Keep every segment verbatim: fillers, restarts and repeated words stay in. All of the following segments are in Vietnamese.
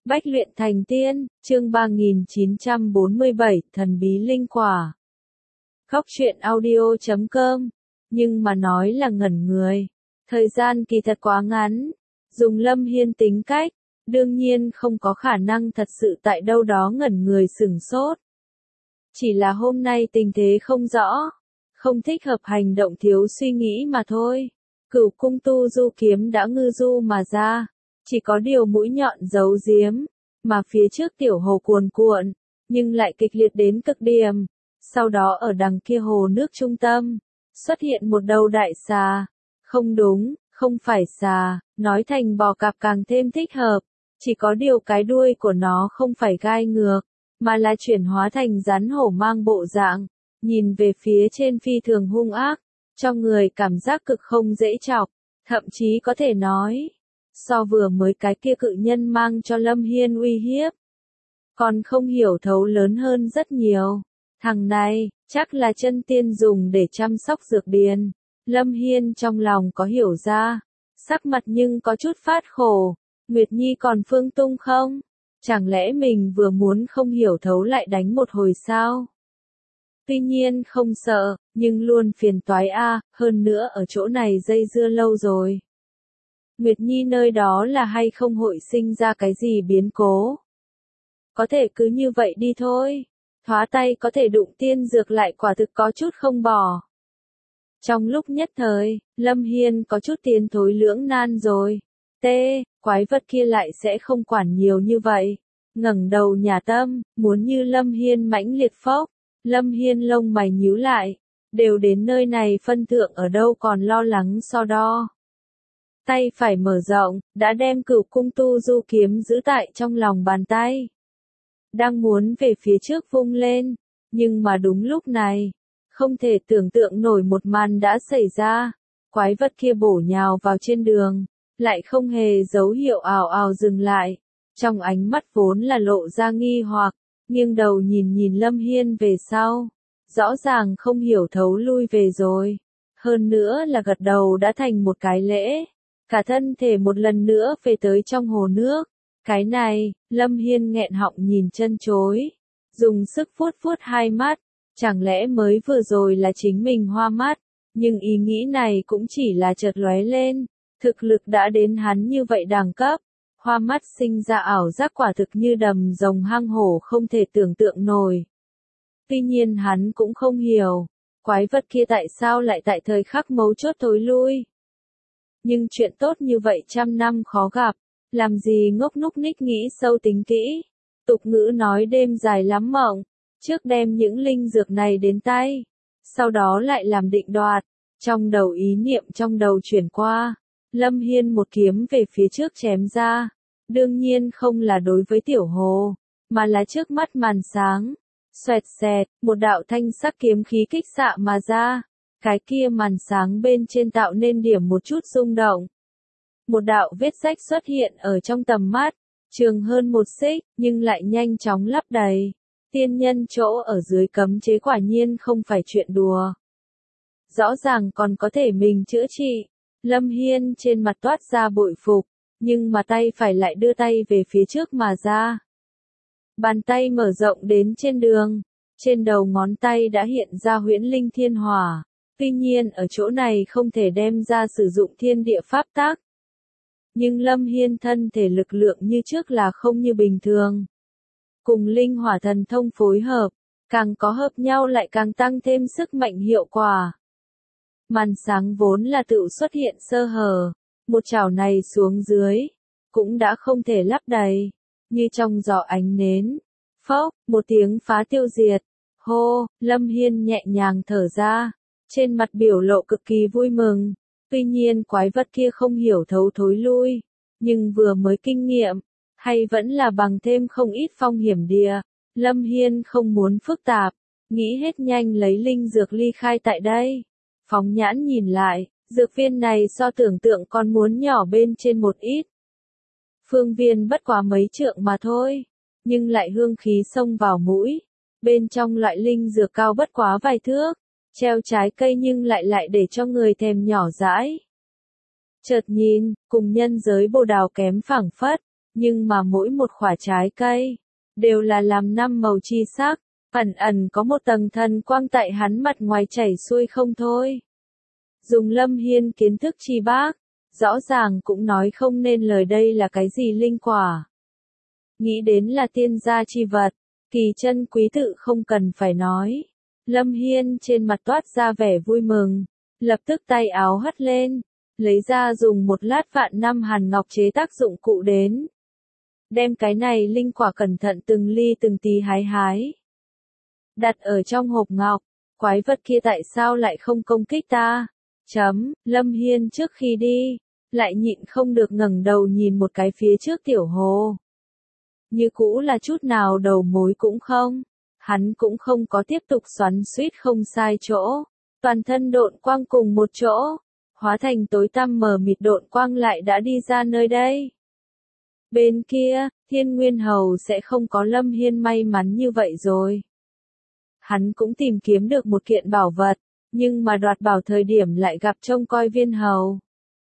Bách luyện thành tiên, chương ba nghìn chín trăm bốn mươi bảy, thần bí linh quả. Góc truyện audio chấm com, nhưng mà nói là ngẩn người. Thời gian kỳ thật quá ngắn, dùng Lâm Hiên tính cách, đương nhiên không có khả năng thật sự tại đâu đó ngẩn người sửng sốt. Chỉ là hôm nay tình thế không rõ, không thích hợp hành động thiếu suy nghĩ mà thôi. Cửu cung tu du kiếm đã ngư du mà ra. Chỉ có điều mũi nhọn giấu giếm, mà phía trước tiểu hồ cuồn cuộn, nhưng lại kịch liệt đến cực điểm. Sau đó ở đằng kia hồ nước trung tâm, xuất hiện một đầu đại xà. Không đúng, không phải xà, nói thành bò cạp càng thêm thích hợp. Chỉ có điều cái đuôi của nó không phải gai ngược, mà là chuyển hóa thành rắn hổ mang bộ dạng. Nhìn về phía trên phi thường hung ác, cho người cảm giác cực không dễ chọc, thậm chí có thể nói. So vừa mới cái kia cự nhân mang cho Lâm Hiên uy hiếp, còn không hiểu thấu lớn hơn rất nhiều. Thằng này, chắc là chân tiên dùng để chăm sóc dược điền. Lâm Hiên trong lòng có hiểu ra, sắc mặt nhưng có chút phát khổ. Nguyệt Nhi còn Phương Tung không? Chẳng lẽ mình vừa muốn không hiểu thấu lại đánh một hồi sao? Tuy nhiên không sợ, nhưng luôn phiền toái a, hơn nữa ở chỗ này dây dưa lâu rồi. Nguyệt Nhi nơi đó là hay không hội sinh ra cái gì biến cố. Có thể cứ như vậy đi thôi. Thoá tay có thể đụng tiên dược lại quả thực có chút không bỏ. Trong lúc nhất thời, Lâm Hiên có chút tiến thối lưỡng nan rồi. T, quái vật kia lại sẽ không quản nhiều như vậy. Ngẩng đầu nhà tâm, muốn như Lâm Hiên mãnh liệt phốc. Lâm Hiên lông mày nhíu lại. Đều đến nơi này phân thượng ở đâu còn lo lắng so đo. Tay phải mở rộng, đã đem cửu cung tu du kiếm giữ tại trong lòng bàn tay. Đang muốn về phía trước vung lên, nhưng mà đúng lúc này, không thể tưởng tượng nổi một màn đã xảy ra. Quái vật kia bổ nhào vào trên đường, lại không hề dấu hiệu ảo ảo dừng lại. Trong ánh mắt vốn là lộ ra nghi hoặc, nghiêng đầu nhìn nhìn Lâm Hiên về sau. Rõ ràng không hiểu thấu lui về rồi. Hơn nữa là gật đầu đã thành một cái lễ. Cả thân thể một lần nữa về tới trong hồ nước. Cái này, Lâm Hiên nghẹn họng nhìn chân chối. Dùng sức vuốt vuốt hai mắt. Chẳng lẽ mới vừa rồi là chính mình hoa mắt. Nhưng ý nghĩ này cũng chỉ là chợt lóe lên. Thực lực đã đến hắn như vậy đẳng cấp. Hoa mắt sinh ra ảo giác quả thực như đầm rồng hang hổ không thể tưởng tượng nổi. Tuy nhiên hắn cũng không hiểu. Quái vật kia tại sao lại tại thời khắc mấu chốt thối lui. Nhưng chuyện tốt như vậy trăm năm khó gặp, làm gì ngốc núc ních nghĩ sâu tính kỹ. Tục ngữ nói đêm dài lắm mộng, trước đem những linh dược này đến tay, sau đó lại làm định đoạt. Trong đầu ý niệm trong đầu chuyển qua, Lâm Hiên một kiếm về phía trước chém ra, đương nhiên không là đối với tiểu hồ, mà là trước mắt màn sáng. Xoẹt xẹt, một đạo thanh sắc kiếm khí kích xạ mà ra. Cái kia màn sáng bên trên tạo nên điểm một chút rung động. Một đạo vết rách xuất hiện ở trong tầm mắt, trường hơn một xích, nhưng lại nhanh chóng lấp đầy. Tiên nhân chỗ ở dưới cấm chế quả nhiên không phải chuyện đùa. Rõ ràng còn có thể mình chữa trị. Lâm Hiên trên mặt toát ra bội phục, nhưng mà tay phải lại đưa tay về phía trước mà ra. Bàn tay mở rộng đến trên đường, trên đầu ngón tay đã hiện ra huyễn linh thiên hỏa. Tuy nhiên ở chỗ này không thể đem ra sử dụng thiên địa pháp tác. Nhưng Lâm Hiên thân thể lực lượng như trước là không như bình thường. Cùng linh hỏa thần thông phối hợp, càng có hợp nhau lại càng tăng thêm sức mạnh hiệu quả. Màn sáng vốn là tự xuất hiện sơ hở, một chảo này xuống dưới, cũng đã không thể lắp đầy, như trong gió ánh nến. Phốc, một tiếng phá tiêu diệt. Hô, Lâm Hiên nhẹ nhàng thở ra. Trên mặt biểu lộ cực kỳ vui mừng. Tuy nhiên quái vật kia không hiểu thấu thối lui. Nhưng vừa mới kinh nghiệm, hay vẫn là bằng thêm không ít phong hiểm địa. Lâm Hiên không muốn phức tạp, nghĩ hết nhanh lấy linh dược ly khai tại đây. Phóng nhãn nhìn lại, dược viên này so tưởng tượng còn muốn nhỏ bên trên một ít. Phương viên bất quá mấy trượng mà thôi, nhưng lại hương khí xông vào mũi. Bên trong loại linh dược cao bất quá vài thước. Treo trái cây nhưng lại lại để cho người thèm nhỏ dãi. Chợt nhìn, cùng nhân giới bồ đào kém phảng phất, nhưng mà mỗi một quả trái cây, đều là làm năm màu chi sắc, ẩn ẩn có một tầng thần quang tại hắn mặt ngoài chảy xuôi không thôi. Dùng Lâm Hiên kiến thức chi bác, rõ ràng cũng nói không nên lời đây là cái gì linh quả. Nghĩ đến là tiên gia chi vật, kỳ chân quý tự không cần phải nói. Lâm Hiên trên mặt toát ra vẻ vui mừng, lập tức tay áo hất lên, lấy ra dùng một lát vạn năm hàn ngọc chế tác dụng cụ đến. Đem cái này linh quả cẩn thận từng ly từng tí hái hái. Đặt ở trong hộp ngọc, quái vật kia tại sao lại không công kích ta? Chấm, Lâm Hiên trước khi đi, lại nhịn không được ngẩng đầu nhìn một cái phía trước tiểu hồ. Như cũ là chút nào đầu mối cũng không, hắn cũng không có tiếp tục xoắn xuýt không sai chỗ, toàn thân độn quang cùng một chỗ, hóa thành tối tăm mờ mịt độn quang lại đã đi ra nơi đây. Bên kia, Thiên Nguyên Hầu sẽ không có Lâm Hiên may mắn như vậy rồi. Hắn cũng tìm kiếm được một kiện bảo vật, nhưng mà đoạt bảo thời điểm lại gặp trông coi Viên Hầu.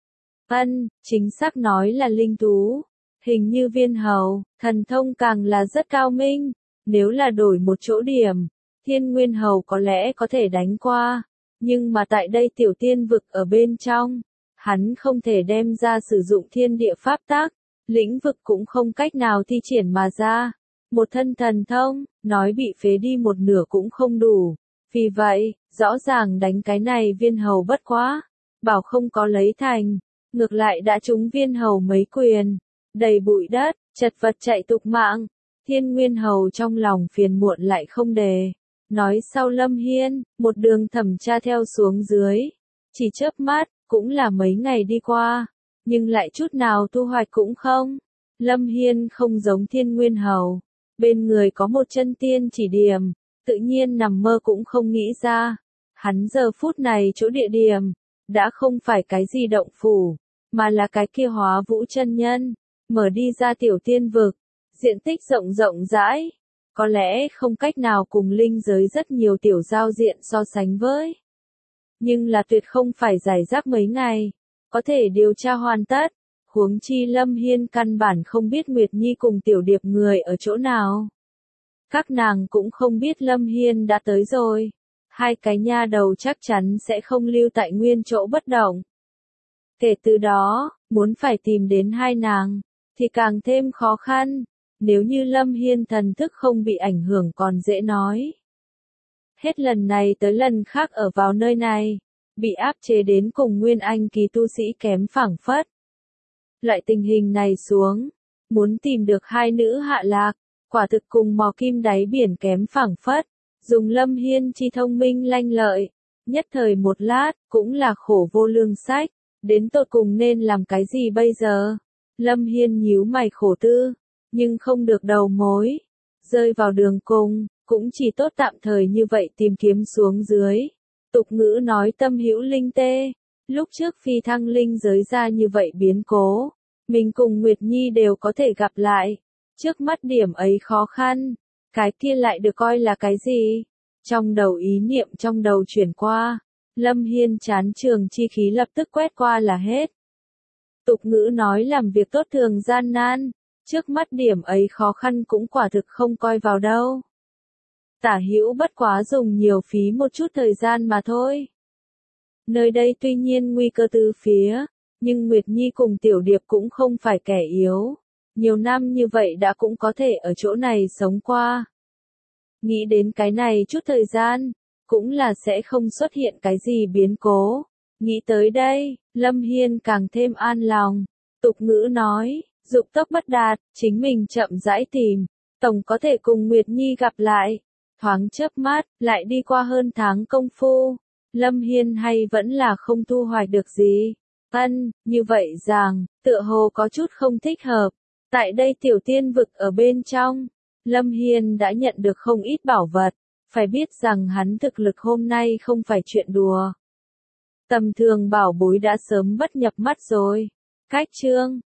Ân, chính xác nói là linh thú. Hình như Viên Hầu, thần thông càng là rất cao minh. Nếu là đổi một chỗ điểm, Thiên Nguyên Hầu có lẽ có thể đánh qua. Nhưng mà tại đây tiểu tiên vực ở bên trong, hắn không thể đem ra sử dụng thiên địa pháp tác, lĩnh vực cũng không cách nào thi triển mà ra. Một thân thần thông, nói bị phế đi một nửa cũng không đủ. Vì vậy, rõ ràng đánh cái này Viên Hầu bất quá, bảo không có lấy thành, ngược lại đã trúng Viên Hầu mấy quyền, đầy bụi đất, chật vật chạy tục mạng. Thiên Nguyên Hầu trong lòng phiền muộn lại không đề. Nói sau Lâm Hiên, một đường thẩm tra theo xuống dưới. Chỉ chớp mắt, cũng là mấy ngày đi qua, nhưng lại chút nào thu hoạch cũng không. Lâm Hiên không giống Thiên Nguyên Hầu, bên người có một chân tiên chỉ điểm, tự nhiên nằm mơ cũng không nghĩ ra. Hắn giờ phút này chỗ địa điểm, đã không phải cái gì động phủ, mà là cái kia Hóa Vũ chân nhân, mở đi ra tiểu tiên vực, diện tích rộng rộng rãi, có lẽ không cách nào cùng linh giới rất nhiều tiểu giao diện so sánh với. Nhưng là tuyệt không phải giải rác mấy ngày, có thể điều tra hoàn tất, huống chi Lâm Hiên căn bản không biết Nguyệt Nhi cùng tiểu điệp người ở chỗ nào. Các nàng cũng không biết Lâm Hiên đã tới rồi, hai cái nha đầu chắc chắn sẽ không lưu tại nguyên chỗ bất động. Kể từ đó, muốn phải tìm đến hai nàng, thì càng thêm khó khăn, nếu như Lâm Hiên thần thức không bị ảnh hưởng còn dễ nói. Hết lần này tới lần khác ở vào nơi này, bị áp chế đến cùng nguyên anh kỳ tu sĩ kém phảng phất. Loại tình hình này xuống, muốn tìm được hai nữ hạ lạc, quả thực cùng mò kim đáy biển kém phảng phất, dùng Lâm Hiên chi thông minh lanh lợi, nhất thời một lát, cũng là khổ vô lương sách, đến tột cùng nên làm cái gì bây giờ? Lâm Hiên nhíu mày khổ tư, nhưng không được đầu mối, rơi vào đường cùng, cũng chỉ tốt tạm thời như vậy tìm kiếm xuống dưới. Tục ngữ nói tâm hữu linh tê, lúc trước phi thăng linh giới ra như vậy biến cố, mình cùng Nguyệt Nhi đều có thể gặp lại, trước mắt điểm ấy khó khăn, cái kia lại được coi là cái gì? Trong đầu ý niệm trong đầu chuyển qua, Lâm Hiên chán trường chi khí lập tức quét qua là hết. Tục ngữ nói làm việc tốt thường gian nan, trước mắt điểm ấy khó khăn cũng quả thực không coi vào đâu. Tả hữu bất quá dùng nhiều phí một chút thời gian mà thôi. Nơi đây tuy nhiên nguy cơ từ phía, nhưng Nguyệt Nhi cùng Tiểu Điệp cũng không phải kẻ yếu. Nhiều năm như vậy đã cũng có thể ở chỗ này sống qua. Nghĩ đến cái này chút thời gian, cũng là sẽ không xuất hiện cái gì biến cố. Nghĩ tới đây, Lâm Hiên càng thêm an lòng. Tục ngữ nói, dục tốc bất đạt, chính mình chậm rãi tìm, tổng có thể cùng Nguyệt Nhi gặp lại. Thoáng chớp mắt, lại đi qua hơn tháng công phu. Lâm Hiên hay vẫn là không thu hoạch được gì. Ân, như vậy rằng, tựa hồ có chút không thích hợp. Tại đây tiểu tiên vực ở bên trong, Lâm Hiên đã nhận được không ít bảo vật. Phải biết rằng hắn thực lực hôm nay không phải chuyện đùa. Tầm thường bảo bối đã sớm bất nhập mắt rồi. Cách chương